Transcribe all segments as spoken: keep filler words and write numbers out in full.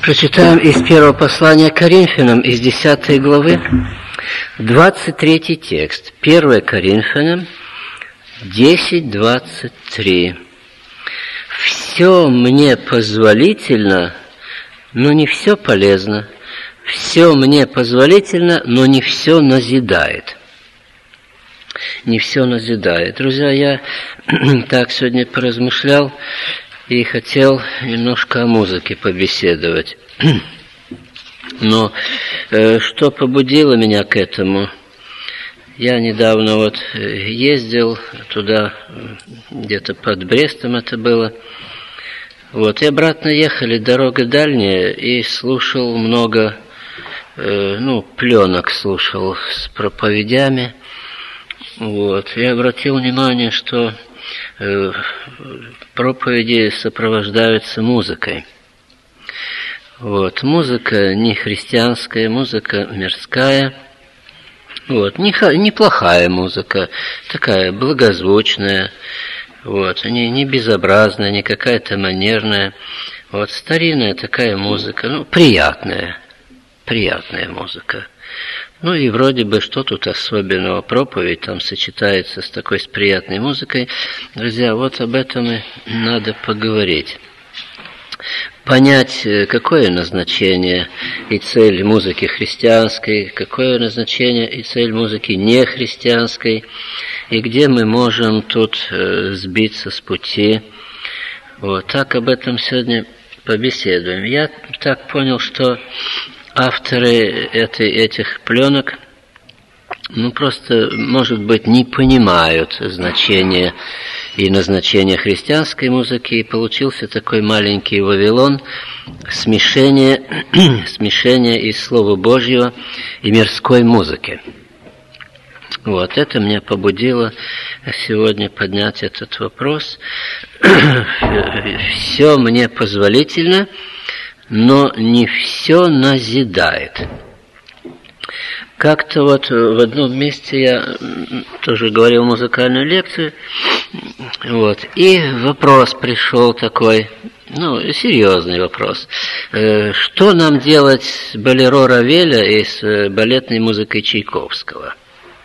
Прочитаем из первого послания к Коринфянам, из десятой главы, двадцать третий текст. первое Коринфянам, десять, двадцать три. «Все мне позволительно, но не все полезно. Все мне позволительно, но не все назидает». Не все назидает. Друзья, я так сегодня поразмышлял и хотел немножко о музыке побеседовать. Но э, что побудило меня к этому? Я недавно вот ездил туда, где-то под Брестом это было. Вот, и обратно ехали, дорога дальняя, и слушал много, э, ну, пленок слушал с проповедями. Вот, и обратил внимание, что э, проповеди сопровождаются музыкой. Вот, музыка не христианская, музыка мирская. Вот, неплохая музыка, такая благозвучная, вот, не, не безобразная, не какая-то манерная. Вот, старинная такая музыка, ну, приятная, приятная музыка. Ну и вроде бы, что тут особенного, проповедь там сочетается с такой с приятной музыкой. Друзья, вот об этом и надо поговорить. Понять, какое назначение и цель музыки христианской, какое назначение и цель музыки нехристианской, и где мы можем тут сбиться с пути. Вот так об этом сегодня побеседуем. Я так понял, что авторы этой, этих пленок, ну, просто, может быть, не понимают значение и назначение христианской музыки, и получился такой маленький Вавилон, смешение, смешение из Слова Божьего и мирской музыки. Вот, это меня побудило сегодня поднять этот вопрос. Все мне позволительно, но не все назидает. Как-то вот в одном месте я тоже говорил музыкальную лекцию, вот, и вопрос пришел такой, ну, серьезный вопрос. Что нам делать с болеро Равеля и с балетной музыкой Чайковского?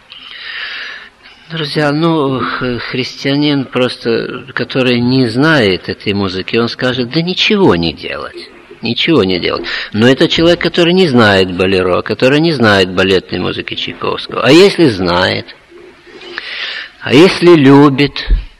Друзья, ну, христианин просто, который не знает этой музыки, он скажет, да ничего не делать. Ничего не делать. Но это человек, который не знает болеро, который не знает балетной музыки Чайковского. А если знает? А если любит?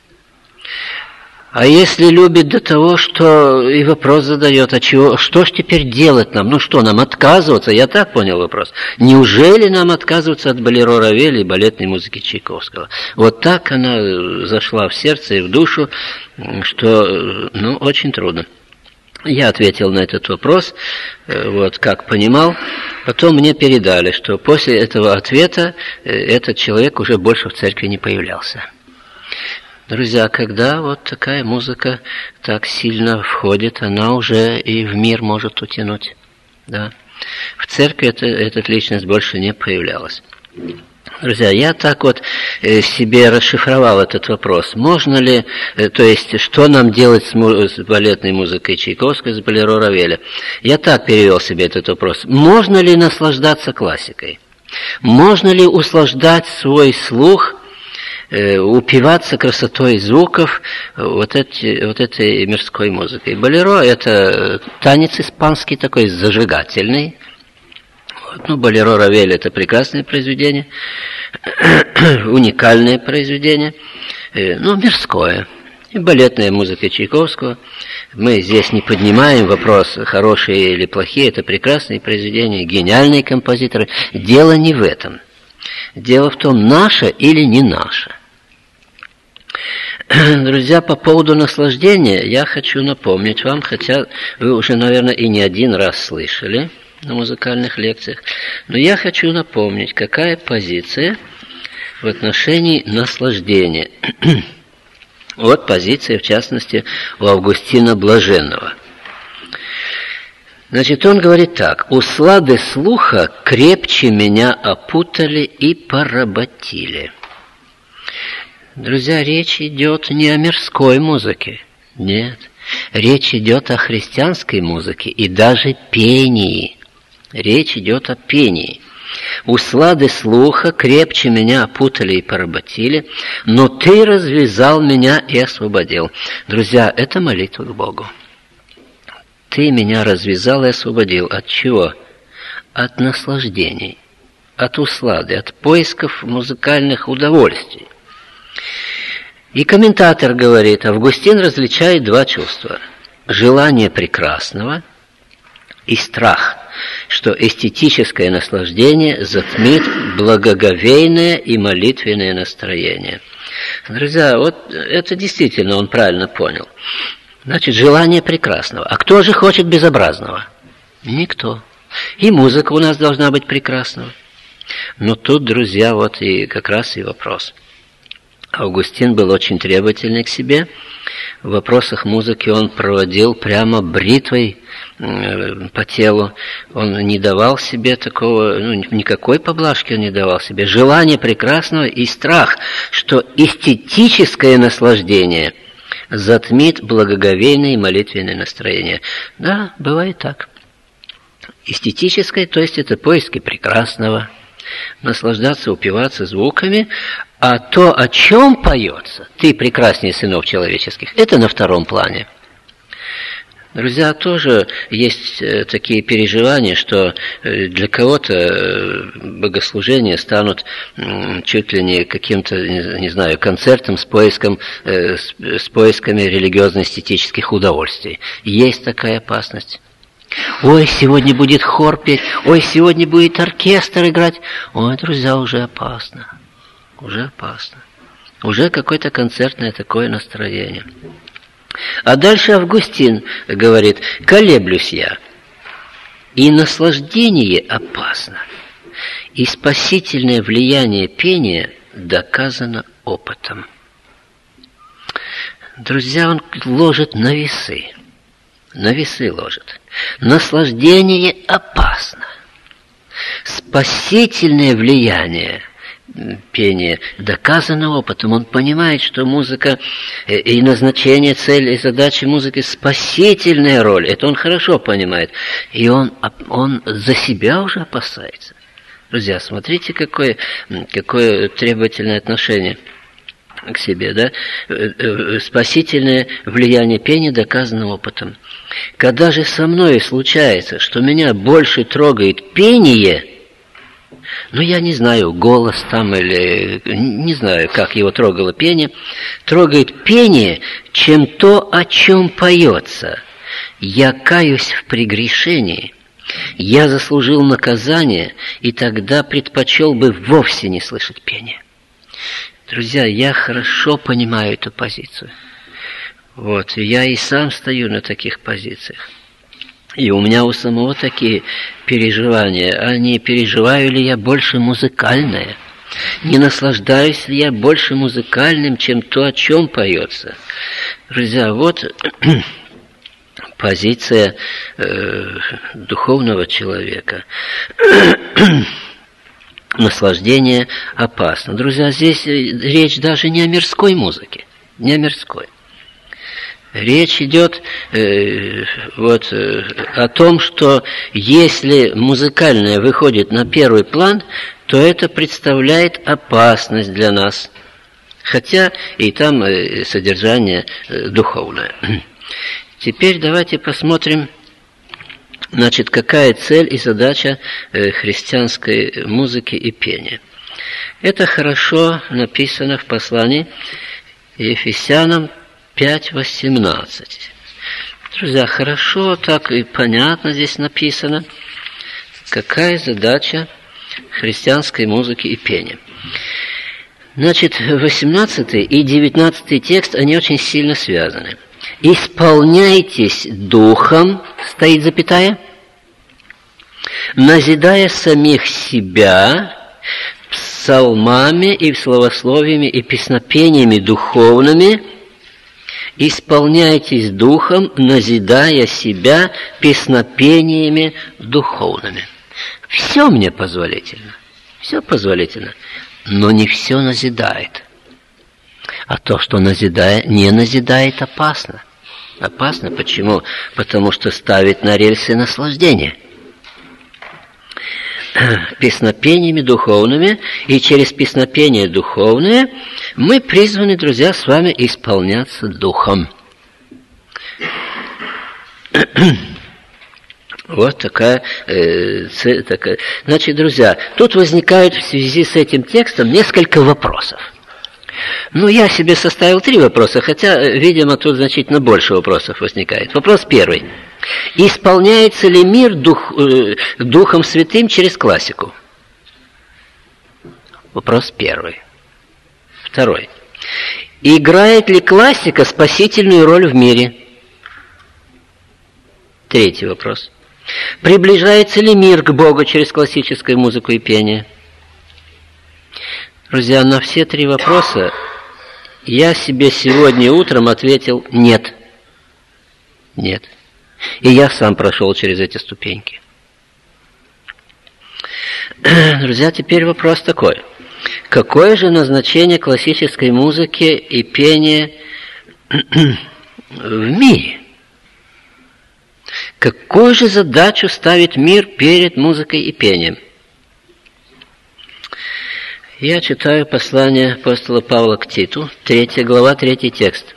А если любит до того, что и вопрос задает, а чего, что ж теперь делать нам? Ну что, нам отказываться? Я так понял вопрос. Неужели нам отказываться от болеро Равеля и балетной музыки Чайковского? Вот так она зашла в сердце и в душу, что, ну, очень трудно. Я ответил на этот вопрос, вот, как понимал. Потом мне передали, что после этого ответа этот человек уже больше в церкви не появлялся. Друзья, когда вот такая музыка так сильно входит, она уже и в мир может утянуть. Да. В церкви это, эта личность больше не появлялась. Друзья, я так вот себе расшифровал этот вопрос. Можно ли, то есть, что нам делать с, му- с балетной музыкой Чайковского, с болеро Равеля? Я так перевел себе этот вопрос. Можно ли наслаждаться классикой? Можно ли услаждать свой слух, э, упиваться красотой звуков вот, эти, вот этой мирской музыкой? Болеро – это танец испанский такой, зажигательный. Ну, болеро Равель – это прекрасное произведение, уникальное произведение, ну, мирское. И балетная музыка Чайковского. Мы здесь не поднимаем вопрос, хорошие или плохие, это прекрасные произведения, гениальные композиторы. Дело не в этом. Дело в том, наше или не наше. Друзья, по поводу наслаждения я хочу напомнить вам, хотя вы уже, наверное, и не один раз слышали на музыкальных лекциях, но я хочу напомнить, какая позиция в отношении наслаждения. Вот позиция, в частности, у Августина Блаженного. Значит, он говорит так: «Услады слуха крепче меня опутали и поработили». Друзья, речь идет не о мирской музыке, нет. Речь идет о христианской музыке и даже пении. Речь идет о пении. Услады слуха крепче меня опутали и поработили, но ты развязал меня и освободил. Друзья, это молитва к Богу. Ты меня развязал и освободил. От чего? От наслаждений, от услады, от поисков музыкальных удовольствий. И комментатор говорит, Августин различает два чувства. Желание прекрасного и страх, что эстетическое наслаждение затмит благоговейное и молитвенное настроение. Друзья, вот это действительно он правильно понял. Значит, желание прекрасного. А кто же хочет безобразного? Никто. И музыка у нас должна быть прекрасной. Но тут, друзья, вот и как раз и вопрос. Августин был очень требовательный к себе. В вопросах музыки он проводил прямо бритвой по телу. Он не давал себе такого, ну, никакой поблажки он не давал себе. Желание прекрасного и страх, что эстетическое наслаждение затмит благоговейное и молитвенное настроение. Да, бывает так. Эстетическое, то есть это поиски прекрасного, наслаждаться, упиваться звуками, а то, о чем поется, ты прекраснее сынов человеческих, это на втором плане. Друзья, тоже есть такие переживания, что для кого-то богослужения станут чуть ли не каким-то, не знаю, концертом с поиском, с поисками религиозно-эстетических удовольствий. Есть такая опасность. Ой, сегодня будет хор петь, ой, сегодня будет оркестр играть. Ой, друзья, уже опасно. Уже опасно. Уже какое-то концертное такое настроение. А дальше Августин говорит, колеблюсь я, и наслаждение опасно, и спасительное влияние пения доказано опытом. Друзья, он ложит на весы, на весы ложит. Наслаждение опасно, спасительное влияние пение доказано опытом. Он понимает, что музыка и назначение, цель и задачи музыки — спасительная роль. Это он хорошо понимает. И он, он за себя уже опасается. Друзья, смотрите, какое, какое требовательное отношение к себе, да? Спасительное влияние пения доказано опытом. Когда же со мной случается, что меня больше трогает пение, ну, я не знаю, голос там или... Не знаю, как его трогало пение. Трогает пение, чем то, о чем поется. Я каюсь в прегрешении. Я заслужил наказание, и тогда предпочел бы вовсе не слышать пения. Друзья, я хорошо понимаю эту позицию. Вот, и я и сам стою на таких позициях. И у меня у самого такие переживания. А не переживаю ли я больше музыкальное? Не наслаждаюсь ли я больше музыкальным, чем то, о чем поется? Друзья, вот позиция э, духовного человека. Наслаждение опасно. Друзья, здесь речь даже не о мирской музыке, не о мирской. Речь идет э, вот, э, о том, что если музыкальное выходит на первый план, то это представляет опасность для нас. Хотя и там э, содержание э, духовное. Теперь давайте посмотрим, значит, какая цель и задача э, христианской музыки и пения. Это хорошо написано в послании Ефесянам пять восемнадцать. Друзья, хорошо, так и понятно здесь написано, какая задача христианской музыки и пения. Значит, восемнадцатый и девятнадцатый текст, они очень сильно связаны. «Исполняйтесь духом», стоит запятая, «назидая самих себя псалмами и словословиями и песнопениями духовными, исполняйтесь духом, назидая себя песнопениями духовными». Все мне позволительно, все позволительно, но не все назидает. А то, что назидает, не назидает, опасно. Опасно. Почему? Потому что ставит на рельсы наслаждения. Песнопениями духовными, и через песнопения духовные мы призваны, друзья, с вами исполняться Духом. Вот такая, э, цель, такая. Значит, друзья, тут возникает в связи с этим текстом несколько вопросов. Ну, я себе составил три вопроса, хотя, видимо, тут значительно больше вопросов возникает. Вопрос первый. Исполняется ли мир дух, э, Духом Святым через классику? Вопрос первый. Второй. Играет ли классика спасительную роль в мире? Третий вопрос. Приближается ли мир к Богу через классическую музыку и пение? Друзья, на все три вопроса я себе сегодня утром ответил «нет». Нет. И я сам прошел через эти ступеньки. Друзья, теперь вопрос такой. Какое же назначение классической музыки и пения в мире? Какую же задачу ставит мир перед музыкой и пением? Я читаю послание апостола Павла к Титу, третья глава, третий текст.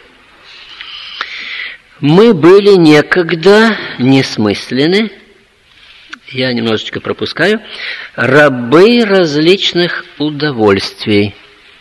«Мы были некогда несмысленны», я немножечко пропускаю, «рабы различных удовольствий».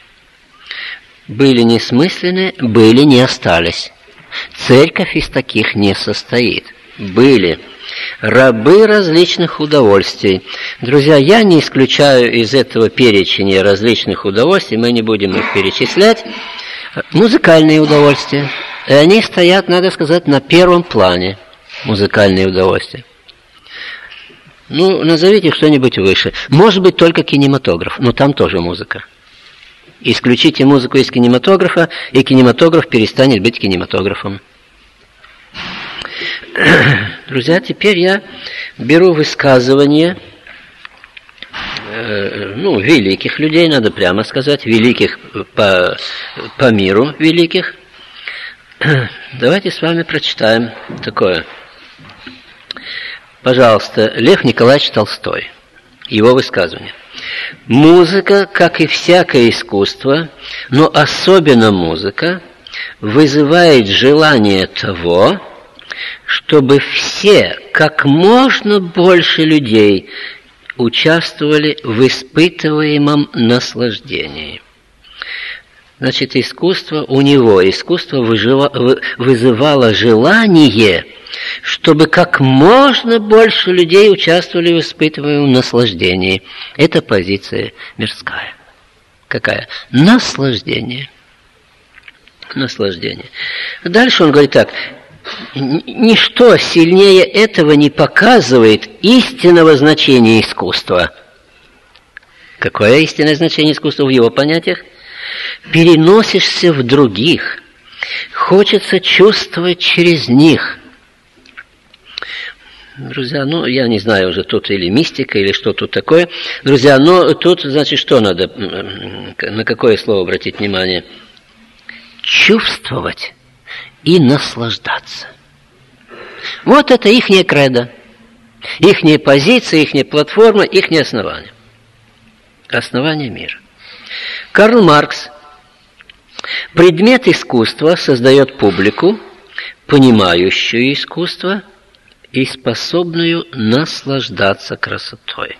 Были несмысленны, были, не остались. Церковь из таких не состоит. Были рабы различных удовольствий. Друзья, я не исключаю из этого перечня различных удовольствий, мы не будем их перечислять, музыкальные удовольствия. И они стоят, надо сказать, на первом плане, музыкальные удовольствия. Ну, назовите что-нибудь выше. Может быть, только кинематограф, но там тоже музыка. Исключите музыку из кинематографа, и кинематограф перестанет быть кинематографом. Друзья, теперь я беру высказывания, э, ну, великих людей, надо прямо сказать, великих по, по миру великих. Давайте с вами прочитаем такое. Пожалуйста, Лев Николаевич Толстой, его высказывание. «Музыка, как и всякое искусство, но особенно музыка, вызывает желание того, чтобы все, как можно больше людей, участвовали в испытываемом наслаждении». Значит, искусство у него, искусство выжива, вызывало желание, чтобы как можно больше людей участвовали в испытываемом наслаждении. Это позиция мирская. Какая? Наслаждение. Наслаждение. Дальше он говорит так. Ничто сильнее этого не показывает истинного значения искусства. Какое истинное значение искусства в его понятиях? Переносишься в других, хочется чувствовать через них. Друзья, ну, я не знаю уже, тут или мистика, или что тут такое. Друзья, но тут, значит, что надо, на какое слово обратить внимание? Чувствовать и наслаждаться. Вот это ихняя кредо, ихняя позиция, ихняя платформа, ихнее основание. Основание мира. Карл Маркс. Предмет искусства создает публику, понимающую искусство и способную наслаждаться красотой.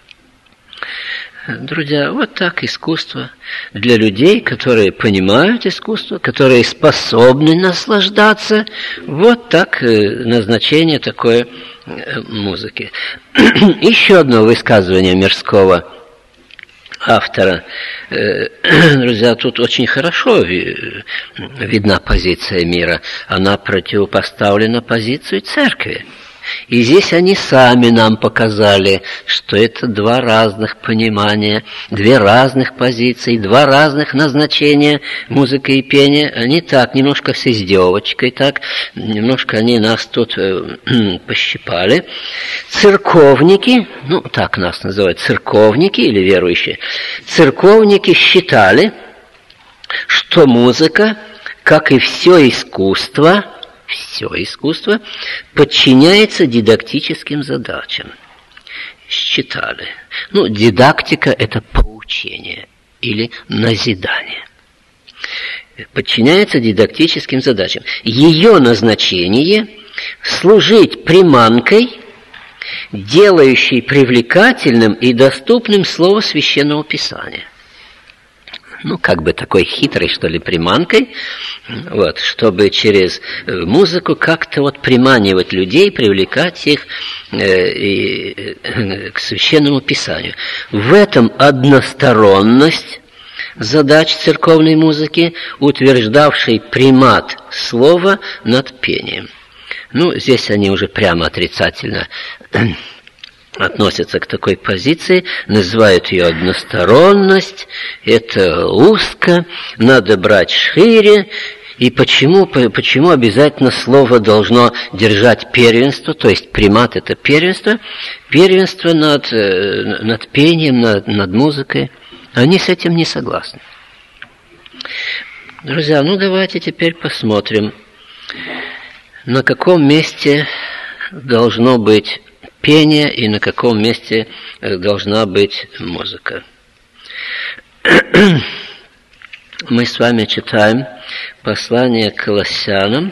Друзья, вот так искусство для людей, которые понимают искусство, которые способны наслаждаться. Вот так назначение такой музыки. Еще одно высказывание мирского автора. Друзья, тут очень хорошо видна позиция мира. Она противопоставлена позиции церкви. И здесь они сами нам показали, что это два разных понимания, две разных позиции, два разных назначения музыки и пения. Они так, немножко с издевочкой, так, немножко они нас тут э, пощипали. Церковники, ну, так нас называют, церковники или верующие, церковники считали, что музыка, как и все искусство, все искусство подчиняется дидактическим задачам. Считали. Ну, дидактика – это поучение или назидание. Подчиняется дидактическим задачам. Ее назначение – служить приманкой, делающей привлекательным и доступным слово Священного Писания. Ну, как бы такой хитрой, что ли, приманкой, вот, чтобы через музыку как-то вот приманивать людей, привлекать их э, и, э, к Священному Писанию. В этом односторонность задач церковной музыки, утверждавшей примат слова над пением. Ну, здесь они уже прямо отрицательно относятся к такой позиции, называют ее односторонность, это узко, надо брать шире. И почему, почему обязательно слово должно держать первенство, то есть примат – это первенство, первенство над, над пением, над, над музыкой. Они с этим не согласны. Друзья, ну давайте теперь посмотрим, на каком месте должно быть пение и на каком месте должна быть музыка. Мы с вами читаем послание к Колоссянам.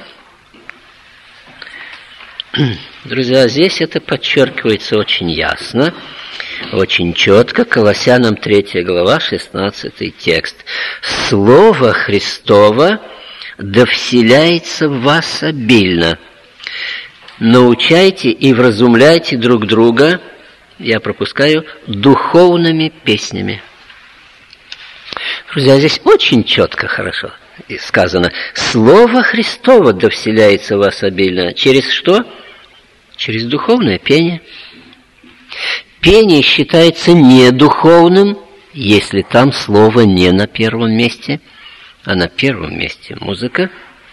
Друзья, здесь это подчеркивается очень ясно, очень четко. Колоссянам третья глава, шестнадцатый текст. «Слово Христово да вселяется в вас обильно. Научайте и вразумляйте друг друга», я пропускаю, «духовными песнями». Друзья, здесь очень четко, хорошо сказано. Слово Христово да вселяется в вас обильно. Через что? Через духовное пение. Пение считается недуховным, если там слово не на первом месте, а на первом месте музыка.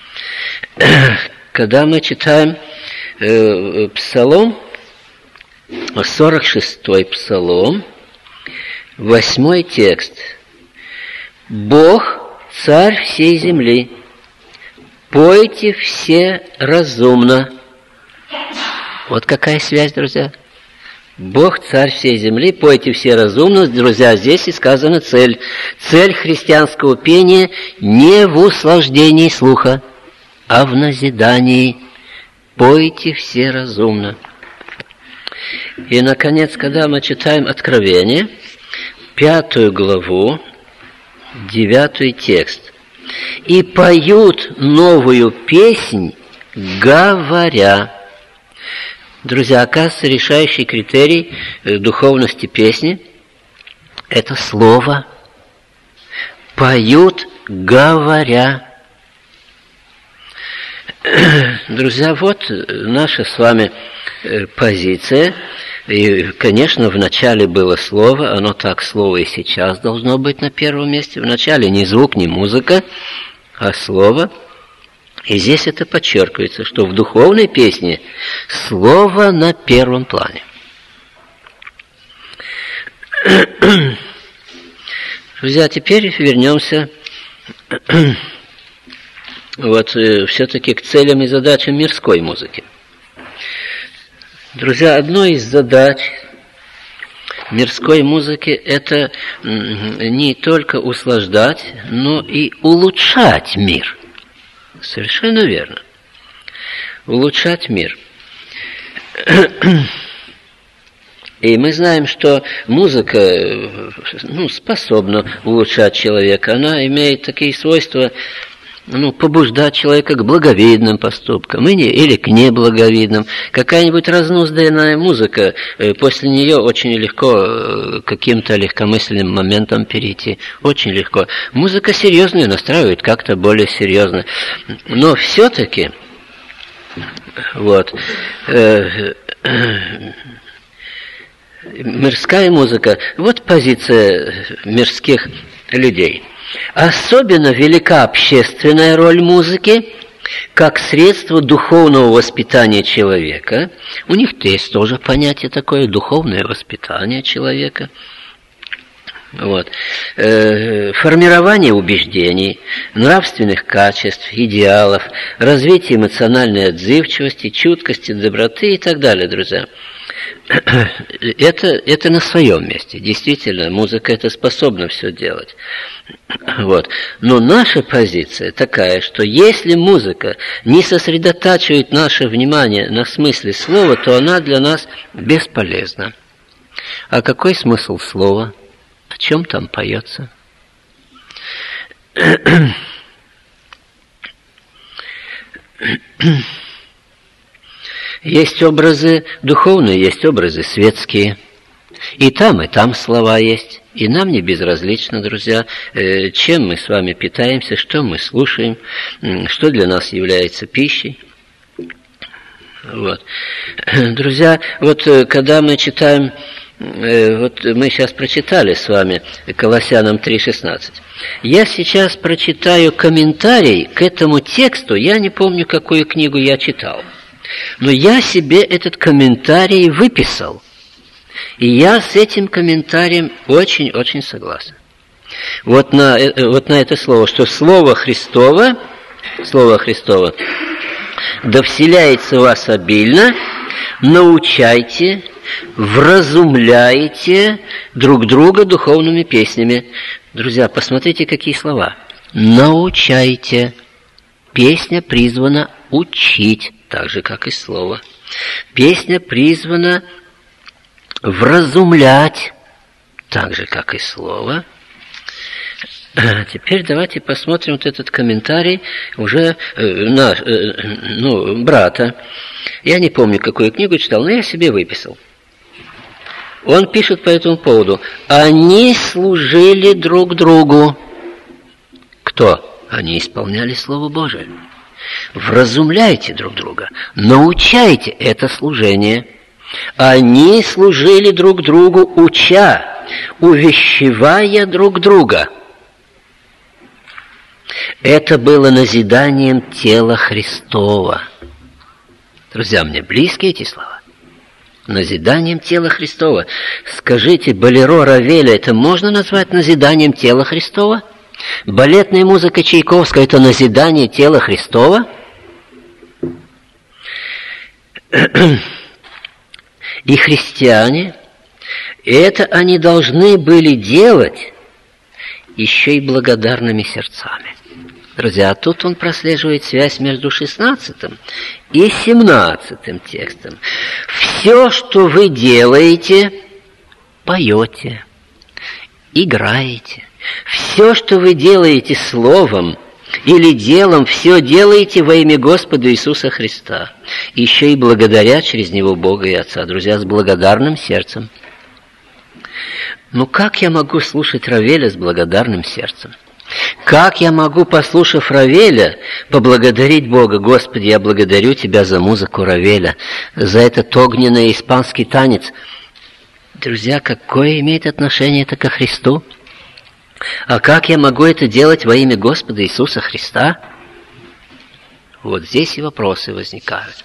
Когда мы читаем э, Псалом, сорок шестой Псалом, восьмой текст. «Бог, царь всей земли, пойте все разумно». Вот какая связь, друзья. Бог, царь всей земли, пойте все разумно. Друзья, здесь и сказана цель. Цель христианского пения не в услаждении слуха, а в назидании. Пойте все разумно. И, наконец, когда мы читаем Откровение, пятую главу, девятый текст. «И поют новую песнь, говоря». Друзья, оказывается, решающий критерий духовности песни – это слово. Поют, говоря. Друзья, вот наша с вами позиция. И, конечно, в начале было слово, оно так, слово и сейчас должно быть на первом месте. В начале не звук, не музыка, а слово. И здесь это подчеркивается, что в духовной песне слово на первом плане. Друзья, теперь вернемся вот все-таки к целям и задачам мирской музыки. Друзья, одной из задач мирской музыки – это не только услаждать, но и улучшать мир. Совершенно верно. Улучшать мир. И мы знаем, что музыка, ну, способна улучшать человека. Она имеет такие свойства, ну, побуждать человека к благовидным поступкам или к неблаговидным. Какая-нибудь разнузданная музыка, после нее очень легко к каким-то легкомысленным моментам перейти. Очень легко. Музыка серьезная настраивает как-то более серьезно. Но все-таки вот, э, э, мирская музыка, вот позиция мирских людей. Особенно велика общественная роль музыки как средство духовного воспитания человека. У них есть тоже понятие такое, духовное воспитание человека. Вот. Формирование убеждений, нравственных качеств, идеалов, развитие эмоциональной отзывчивости, чуткости, доброты и так далее, друзья. Это, это на своем месте. Действительно, музыка это способна все делать. Вот. Но наша позиция такая, что если музыка не сосредотачивает наше внимание на смысле слова, то она для нас бесполезна. А какой смысл слова? О чем там поется? Есть образы духовные, есть образы светские. И там, и там слова есть. И нам не безразлично, друзья, чем мы с вами питаемся, что мы слушаем, что для нас является пищей. Вот. Друзья, вот когда мы читаем, вот мы сейчас прочитали с вами Колоссянам три шестнадцать. Я сейчас прочитаю комментарий к этому тексту, я не помню, какую книгу я читал, но я себе этот комментарий выписал. И я с этим комментарием очень-очень согласен. Вот на, вот на это слово, что Слово Христово, Слово Христово, да вселяется в вас обильно, научайте, вразумляйте друг друга духовными песнями. Друзья, посмотрите, какие слова. Научайте. Песня призвана учить, так же, как и слово. Песня призвана вразумлять, так же, как и слово. Теперь давайте посмотрим вот этот комментарий уже э, на, э, ну, брата. Я не помню, какую книгу читал, но я себе выписал. Он пишет по этому поводу. Они служили друг другу. Кто? Они исполняли Слово Божие. Вразумляйте друг друга, научайте это служение. Они служили друг другу, уча, увещевая друг друга. Это было назиданием тела Христова. Друзья, мне близки эти слова. Назиданием тела Христова. Скажите, болеро Равеля это можно назвать назиданием тела Христова? Балетная музыка Чайковского это назидание тела Христова? И христиане, это они должны были делать еще и благодарными сердцами. Друзья, а тут он прослеживает связь между шестнадцатым и семнадцатым текстом. Все, что вы делаете, поете, играете. Все, что вы делаете словом или делом, все делаете во имя Господа Иисуса Христа. Еще и благодаря через Него Бога и Отца. Друзья, с благодарным сердцем. Ну как я могу слушать Равеля с благодарным сердцем? Как я могу, послушав Равеля, поблагодарить Бога? Господи, я благодарю Тебя за музыку Равеля, за этот огненный испанский танец. Друзья, какое имеет отношение это ко Христу? А как я могу это делать во имя Господа Иисуса Христа? Вот здесь и вопросы возникают.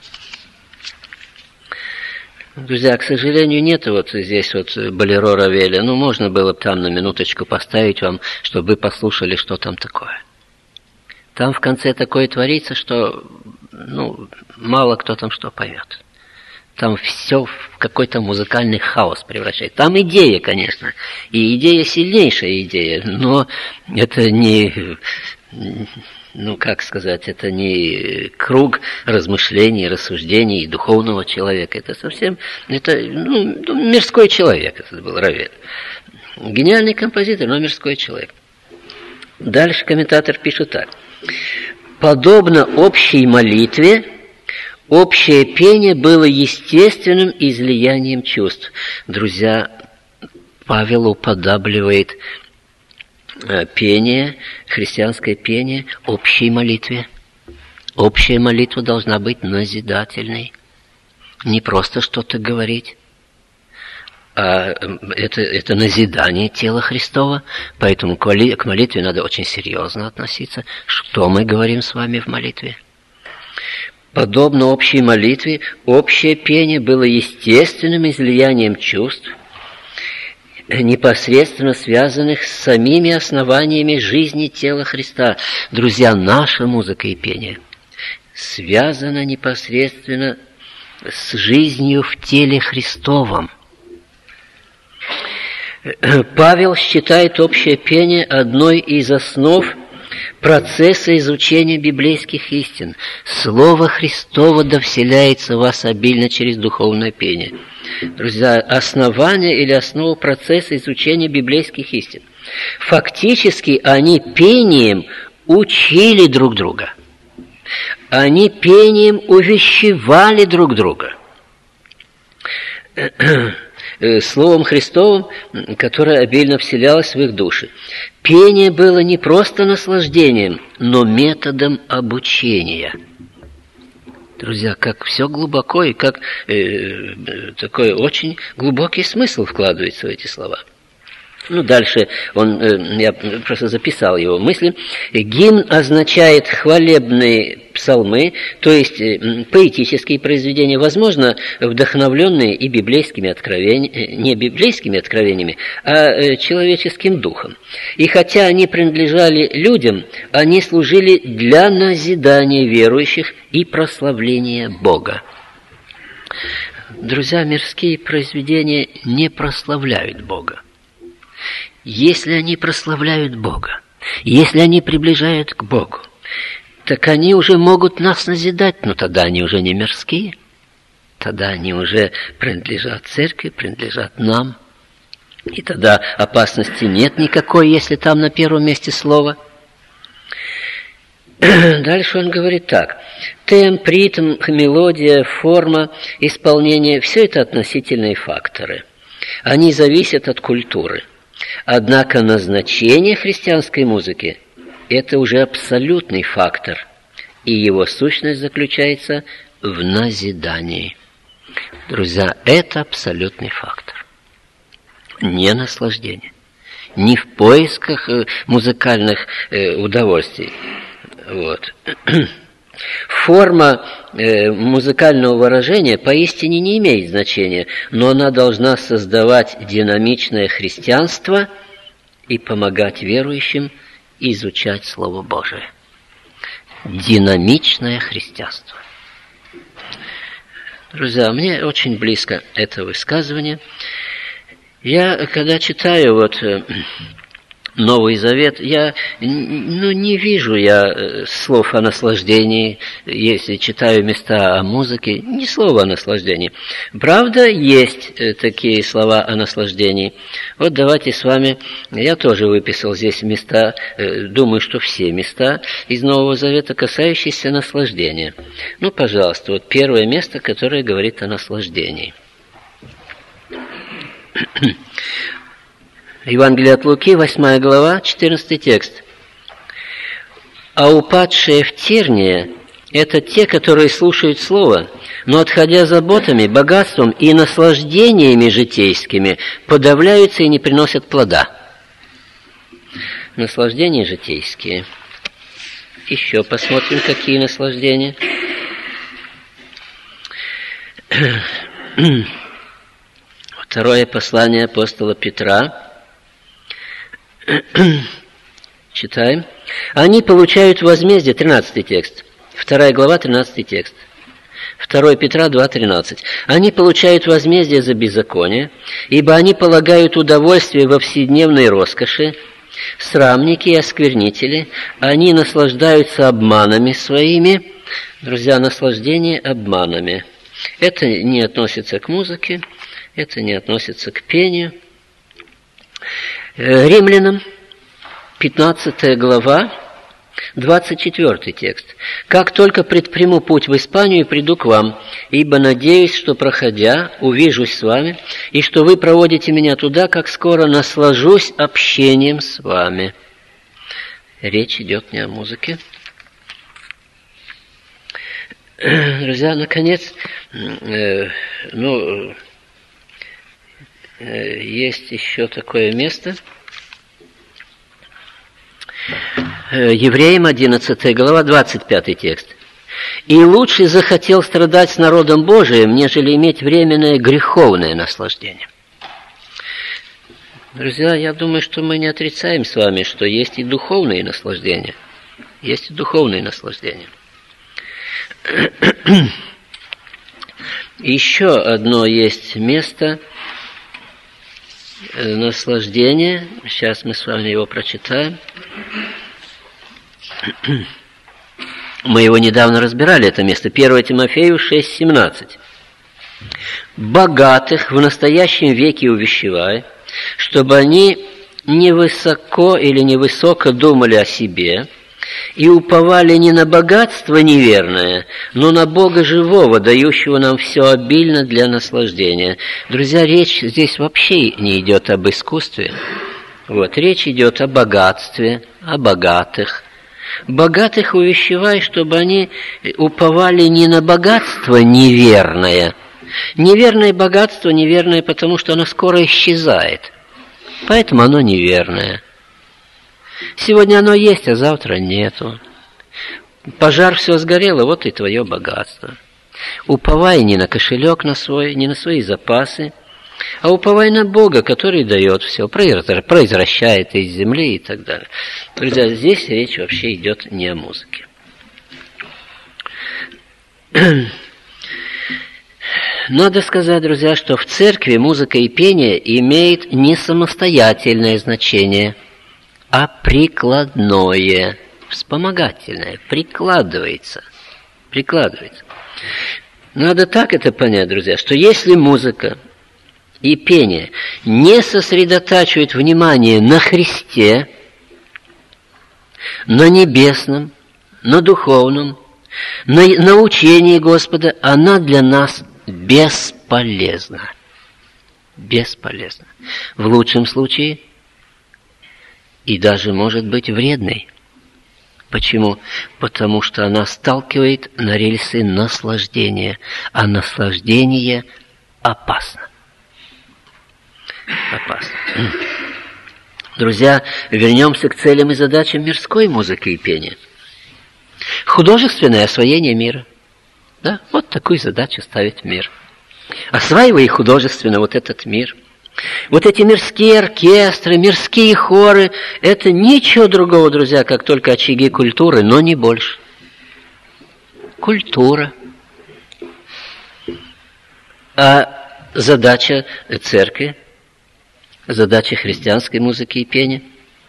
Друзья, к сожалению, нет вот здесь вот болеро Равеля. Ну, можно было бы там на минуточку поставить вам, чтобы вы послушали, что там такое. Там в конце такое творится, что, ну, мало кто там что поймет. Там все в какой-то музыкальный хаос превращает. Там идея, конечно, и идея сильнейшая идея, но это не... Ну, как сказать, это не круг размышлений, рассуждений духовного человека. Это совсем, это, ну, мирской человек, это был Равель. Гениальный композитор, но мирской человек. Дальше комментатор пишет так. Подобно общей молитве, общее пение было естественным излиянием чувств. Друзья, Павел уподабливает пение, христианское пение общей молитве. Общая молитва должна быть назидательной. Не просто что-то говорить, а это, это назидание тела Христова. Поэтому к молитве надо очень серьезно относиться. Что мы говорим с вами в молитве? Подобно общей молитве, общее пение было естественным излиянием чувств. непосредственно связанных с самими основаниями жизни тела Христа. Друзья, наша музыка и пение связана непосредственно с жизнью в теле Христовом. Павел считает общее пение одной из основ процесса изучения библейских истин. Слово Христово да вселяется в вас обильно через духовное пение. Друзья, основание или основа процесса изучения библейских истин. Фактически они пением учили друг друга. Они пением увещевали друг друга. Словом Христовым, которое обильно вселялось в их души. Пение было не просто наслаждением, но методом обучения. Друзья, как все глубоко и как э, такой очень глубокий смысл вкладывается в эти слова. Ну, дальше он, я просто записал его мысли. Гимн означает хвалебные псалмы, то есть поэтические произведения, возможно, вдохновленные и библейскими откровениями, не библейскими откровениями, а человеческим духом. И хотя они принадлежали людям, они служили для назидания верующих и прославления Бога. Друзья, мирские произведения не прославляют Бога. Если они прославляют Бога, если они приближают к Богу, так они уже могут нас назидать, но тогда они уже не мирские, тогда они уже принадлежат церкви, принадлежат нам. И тогда опасности нет никакой, если там на первом месте слово. Дальше он говорит так. Темп, ритм, мелодия, форма, исполнение – все это относительные факторы. Они зависят от культуры. Однако назначение христианской музыки – это уже абсолютный фактор, и его сущность заключается в назидании. Друзья, это абсолютный фактор. Не наслаждение, не в поисках музыкальных удовольствий. Вот. Форма э, музыкального выражения поистине не имеет значения, но она должна создавать динамичное христианство и помогать верующим изучать Слово Божие. Динамичное христианство. Друзья, мне очень близко это высказывание. Я, когда читаю вот Новый Завет, я ну, не вижу я слов о наслаждении, если читаю места о музыке, ни слова о наслаждении. Правда, есть такие слова о наслаждении. Вот давайте с вами, я тоже выписал здесь места, думаю, что все места из Нового Завета, касающиеся наслаждения. Ну, пожалуйста, вот первое место, которое говорит о наслаждении. Евангелие от Луки, восьмая глава, четырнадцатый текст. «А упадшие в терние – это те, которые слушают Слово, но, отходя заботами, богатством и наслаждениями житейскими, подавляются и не приносят плода». Наслаждения житейские. Еще посмотрим, какие наслаждения. Второе послание апостола Петра. Читаем. Они получают возмездие, тринадцатый текст. Вторая глава, тринадцатый текст. второе Петра два, тринадцать. Они получают возмездие за беззаконие, ибо они полагают удовольствие во вседневной роскоши, срамники и осквернители, они наслаждаются обманами своими. Друзья, наслаждение обманами. Это не относится к музыке, это не относится к пению. Римлянам, пятнадцатая глава, двадцать четвёртый текст. «Как только предприму путь в Испанию, приду к вам, ибо надеюсь, что, проходя, увижусь с вами, и что вы проводите меня туда, как скоро наслажусь общением с вами». Речь идет не о музыке. Друзья, наконец, э, ну... есть еще такое место. Евреям, одиннадцатая глава, двадцать пятый текст. «И лучше захотел страдать с народом Божиим, нежели иметь временное греховное наслаждение». Друзья, я думаю, что мы не отрицаем с вами, что есть и духовные наслаждения. Есть и духовные наслаждения. Еще одно есть место наслаждения. Сейчас мы с вами его прочитаем. Мы его недавно разбирали, это место. первое Тимофею шесть семнадцать. «Богатых в настоящем веке увещевай, чтобы они невысоко или невысоко думали о себе и уповали не на богатство неверное, но на Бога живого, дающего нам все обильно для наслаждения». Друзья, речь здесь вообще не идет об искусстве. Вот, речь идет о богатстве, о богатых. Богатых увещевай, чтобы они уповали не на богатство неверное. Неверное богатство неверное, потому что оно скоро исчезает. Поэтому оно неверное. Сегодня оно есть, а завтра нету. Пожар все сгорело, вот и твое богатство. Уповай не на кошелек на свой, не на свои запасы, а уповай на Бога, который дает все, произвращает из земли и так далее. Друзья, здесь речь вообще идет не о музыке. Надо сказать, друзья, что в церкви музыка и пение имеет не самостоятельное значение, а прикладное, вспомогательное, прикладывается, прикладывается. Надо так это понять, друзья, что если музыка и пение не сосредотачивают внимание на Христе, на небесном, на духовном, на, на учении Господа, она для нас бесполезна. Бесполезна. В лучшем случае и даже может быть вредной. Почему? Потому что она сталкивает на рельсы наслаждения, а наслаждение опасно. Опасно. Друзья, вернемся к целям и задачам мирской музыки и пения. Художественное освоение мира. Да? Вот такую задачу ставит мир. Осваивай художественно вот этот мир. Вот эти мирские оркестры, мирские хоры, это ничего другого, друзья, как только очаги культуры, но не больше. Культура. А задача церкви, задача христианской музыки и пения.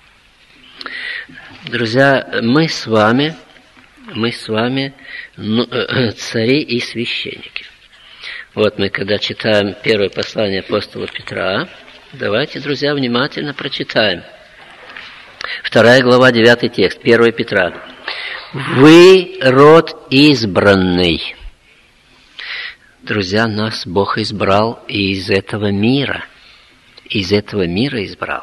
Друзья, мы с вами, мы с вами ну, цари и священники. Вот мы, когда читаем первое послание апостола Петра, давайте, друзья, внимательно прочитаем. Вторая глава, девятый текст, первое Петра. «Вы род избранный». Друзья, нас Бог избрал и из этого мира. Из этого мира избрал.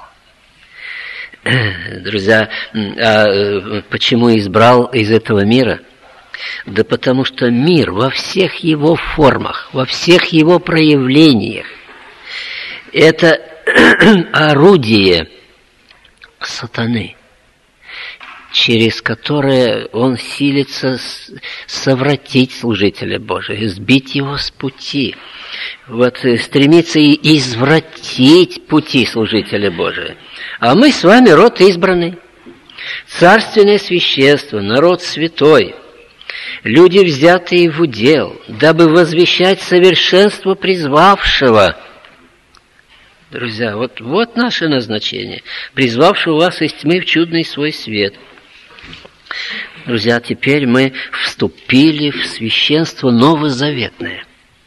Друзья, а почему избрал из этого мира? Да потому что мир во всех его формах, во всех его проявлениях – это орудие сатаны, через которое он силится совратить служителя Божия, сбить его с пути, вот, стремится и извратить пути служителя Божия. А мы с вами род избранный, царственное священство, народ святой, люди, взятые в удел, дабы возвещать совершенство призвавшего. Друзья, вот, вот наше назначение, призвавшего вас из тьмы в чудный свой свет. Друзья, теперь мы вступили в священство новозаветное.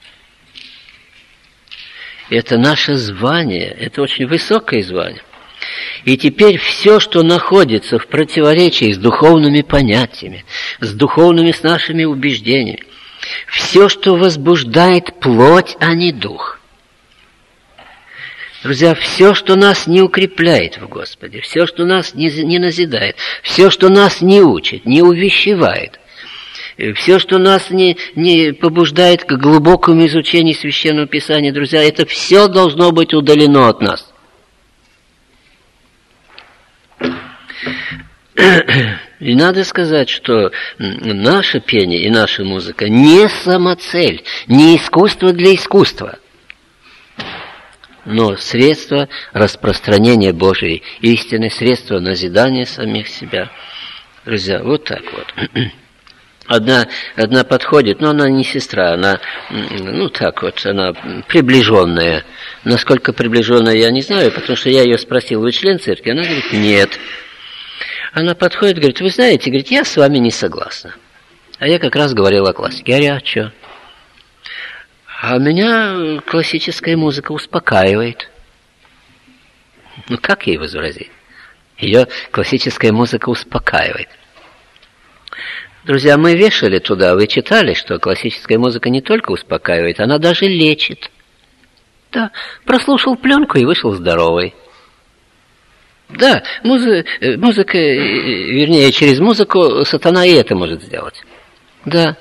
Это наше звание, это очень высокое звание. И теперь все, что находится в противоречии с духовными понятиями, с духовными с нашими убеждениями, все, что возбуждает плоть, а не дух. Друзья, все, что нас не укрепляет в Господе, все, что нас не, не назидает, все, что нас не учит, не увещевает, все, что нас не, не побуждает к глубокому изучению Священного Писания, друзья, это все должно быть удалено от нас. И надо сказать, что наше пение и наша музыка не самоцель, не искусство для искусства, но средство распространения Божьей истины, средство назидания самих себя. Друзья, вот так вот. Одна, одна подходит, но она не сестра, она, ну так вот, она приближенная. Насколько приближенная, я не знаю, потому что я ее спросил, вы член церкви? Она говорит, нет. Она подходит, говорит, вы знаете, говорит, я с вами не согласна. А я как раз говорил о классике. Я говорю, а что? А меня классическая музыка успокаивает. Ну, как ей возразить? Ее классическая музыка успокаивает. Друзья, мы вешали туда, вы читали, что классическая музыка не только успокаивает, она даже лечит. Да, прослушал пленку и вышел здоровый. Да, музы, музыка, вернее, через музыку сатана и это может сделать. Да.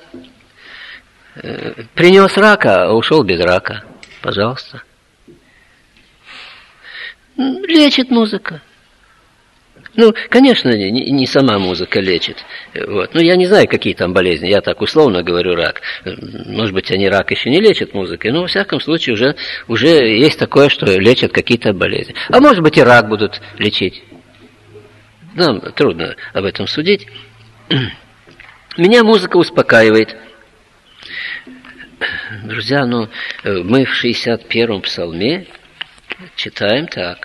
Принес рака, а ушел без рака. Пожалуйста. Лечит музыка. Ну, конечно, не, не сама музыка лечит. Вот. Ну, я не знаю, какие там болезни. Я так условно говорю рак. Может быть, они рак еще не лечат музыкой, но, во всяком случае, уже, уже есть такое, что лечат какие-то болезни. А может быть, и рак будут лечить. Нам трудно об этом судить. Меня музыка успокаивает. Друзья, ну, мы в шестьдесят первом псалме читаем так.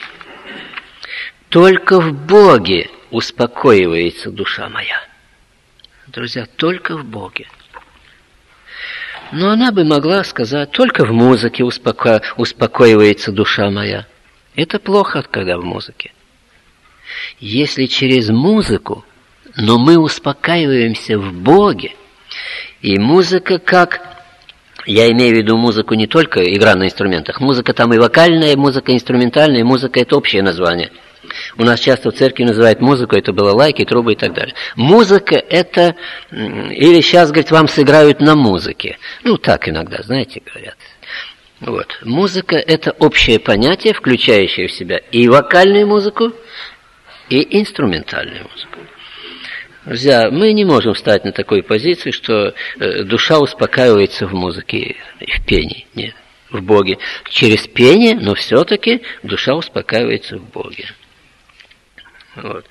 «Только в Боге успокоивается душа моя». Друзья, только в Боге. Но она бы могла сказать, только в музыке успоко... успокоивается душа моя. Это плохо, когда в музыке. Если через музыку, но мы успокаиваемся в Боге, и музыка как... Я имею в виду музыку не только игра на инструментах. Музыка там и вокальная, и музыка инструментальная, и музыка – это общее название. У нас часто в церкви называют музыку, это балалайки, трубы и так далее. Музыка – это... Или сейчас, говорит, вам сыграют на музыке. Ну, так иногда, знаете, говорят. Вот. Музыка – это общее понятие, включающее в себя и вокальную музыку, и инструментальную музыку. Друзья, мы не можем встать на такой позиции, что душа успокаивается в музыке и в пении. Нет, в Боге. Через пение, но все-таки душа успокаивается в Боге. Вот.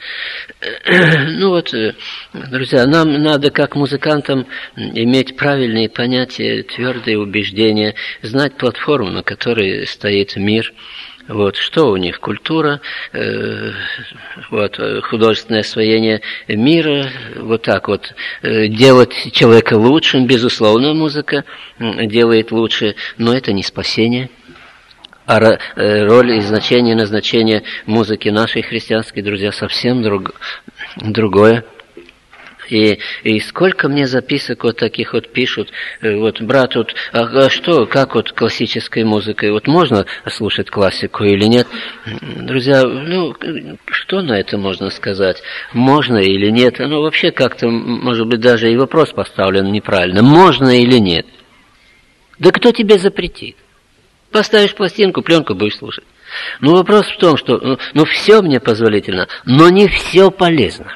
Ну вот, друзья, нам надо, как музыкантам, иметь правильные понятия, твердые убеждения, знать платформу, на которой стоит мир. Вот, что у них? Культура, э, вот, художественное освоение мира, вот так вот. Э, делать человека лучшим, безусловно, музыка делает лучше, но это не спасение. А роль и значение, назначение музыки нашей христианской, друзья, совсем друг, другое. И, и сколько мне записок вот таких вот пишут, вот, брат, вот, а, а что, как вот классической музыкой, вот можно слушать классику или нет? Друзья, ну, что на это можно сказать? Можно или нет? Ну, вообще как-то, может быть, даже и вопрос поставлен неправильно. Можно или нет? Да кто тебе запретит? Поставишь пластинку, пленку будешь слушать. Ну, вопрос в том, что, ну, ну все мне позволительно, но не все полезно.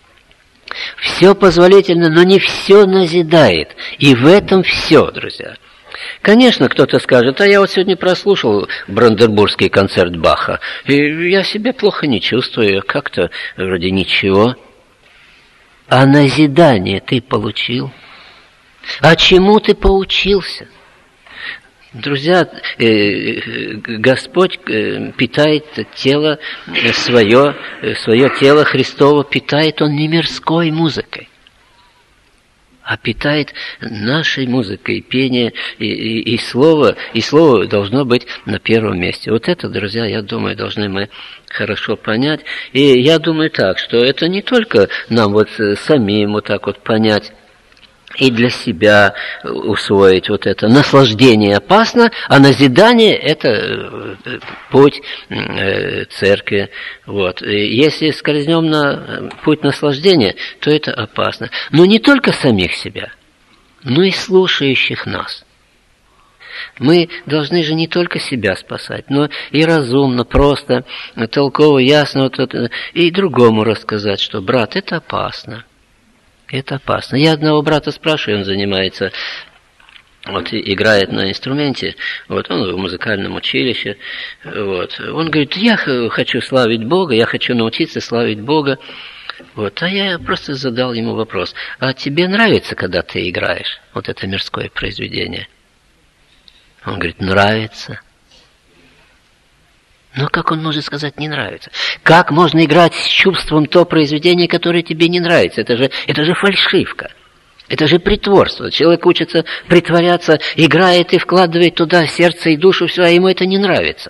Все позволительно, но не все назидает. И в этом все, друзья. Конечно, кто-то скажет, а я вот сегодня прослушал Бранденбургский концерт Баха, и я себя плохо не чувствую, как-то вроде ничего. А назидание ты получил? А чему ты поучился? Друзья, Господь питает тело свое, свое тело Христово питает Он не мирской музыкой, а питает нашей музыкой, пение и, и, и слово, и слово должно быть на первом месте. Вот это, друзья, я думаю, должны мы хорошо понять. И я думаю так, что это не только нам вот самим вот так вот понять, и для себя усвоить вот это. Наслаждение опасно, а назидание – это путь церкви. Вот. И если скользнем на путь наслаждения, то это опасно. Но не только самих себя, но и слушающих нас. Мы должны же не только себя спасать, но и разумно, просто, толково, ясно вот это, и другому рассказать, что, брат, это опасно. Это опасно. Я одного брата спрашиваю, он занимается вот играет на инструменте, вот он в музыкальном училище, вот, он говорит, я хочу славить Бога, я хочу научиться славить Бога, вот, а я просто задал ему вопрос, а тебе нравится, когда ты играешь, вот это мирское произведение? Он говорит, нравится. Но как он может сказать «не нравится»? Как можно играть с чувством то произведение, которое тебе не нравится? Это же, это же фальшивка. Это же притворство. Человек учится притворяться, играет и вкладывает туда сердце и душу, все, а ему это не нравится.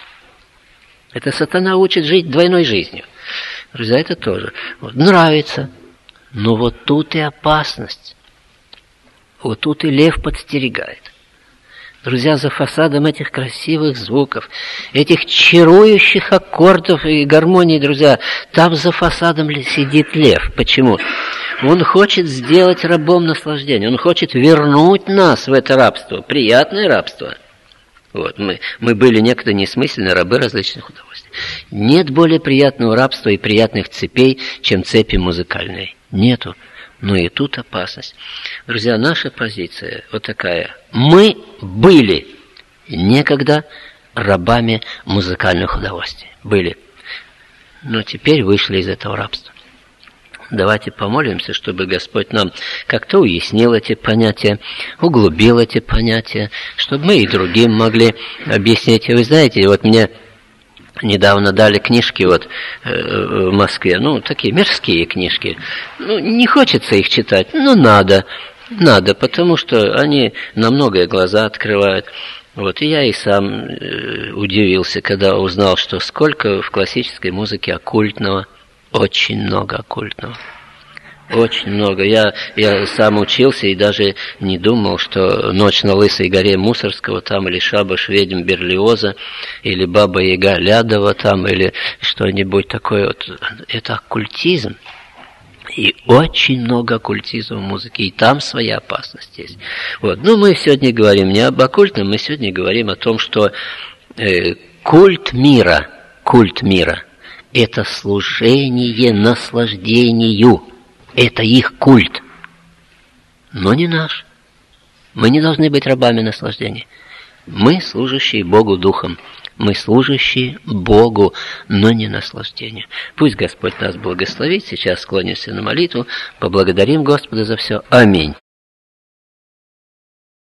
Это сатана учит жить двойной жизнью. Друзья, это тоже. Вот, нравится. Но вот тут и опасность. Вот тут и лев подстерегает. Друзья, за фасадом этих красивых звуков, этих чарующих аккордов и гармоний, друзья, там за фасадом сидит лев. Почему? Он хочет сделать рабом наслаждения. Он хочет вернуть нас в это рабство, приятное рабство. Вот, мы, мы были некогда несмысленные рабы различных удовольствий. Нет более приятного рабства и приятных цепей, чем цепи музыкальные. Нету. Но и тут опасность. Друзья, наша позиция вот такая. Мы были некогда рабами музыкальных удовольствий. Были. Но теперь вышли из этого рабства. Давайте помолимся, чтобы Господь нам как-то уяснил эти понятия, углубил эти понятия, чтобы мы и другим могли объяснить. И вы знаете, вот мне недавно дали книжки вот э, в Москве, ну, такие мирские книжки. Ну, не хочется их читать, но надо, надо, потому что они на многое глаза открывают. Вот, и я и сам э, удивился, когда узнал, что сколько в классической музыке оккультного, очень много оккультного. Очень много. Я, я сам учился и даже не думал, что «Ночь на Лысой горе» Мусорского там, или «Шабаш ведьм» Берлиоза, или «Баба-Яга» Лядова там, или что-нибудь такое. Вот. Это оккультизм. И очень много оккультизма в музыке, и там своя опасность есть. Вот. Ну, мы сегодня говорим не об оккультном, мы сегодня говорим о том, что э, культ мира, культ мира – это служение наслаждению. Это их культ, но не наш. Мы не должны быть рабами наслаждения. Мы служащие Богу Духом. Мы служащие Богу, но не наслаждению. Пусть Господь нас благословит. Сейчас склонимся на молитву. Поблагодарим Господа за все. Аминь.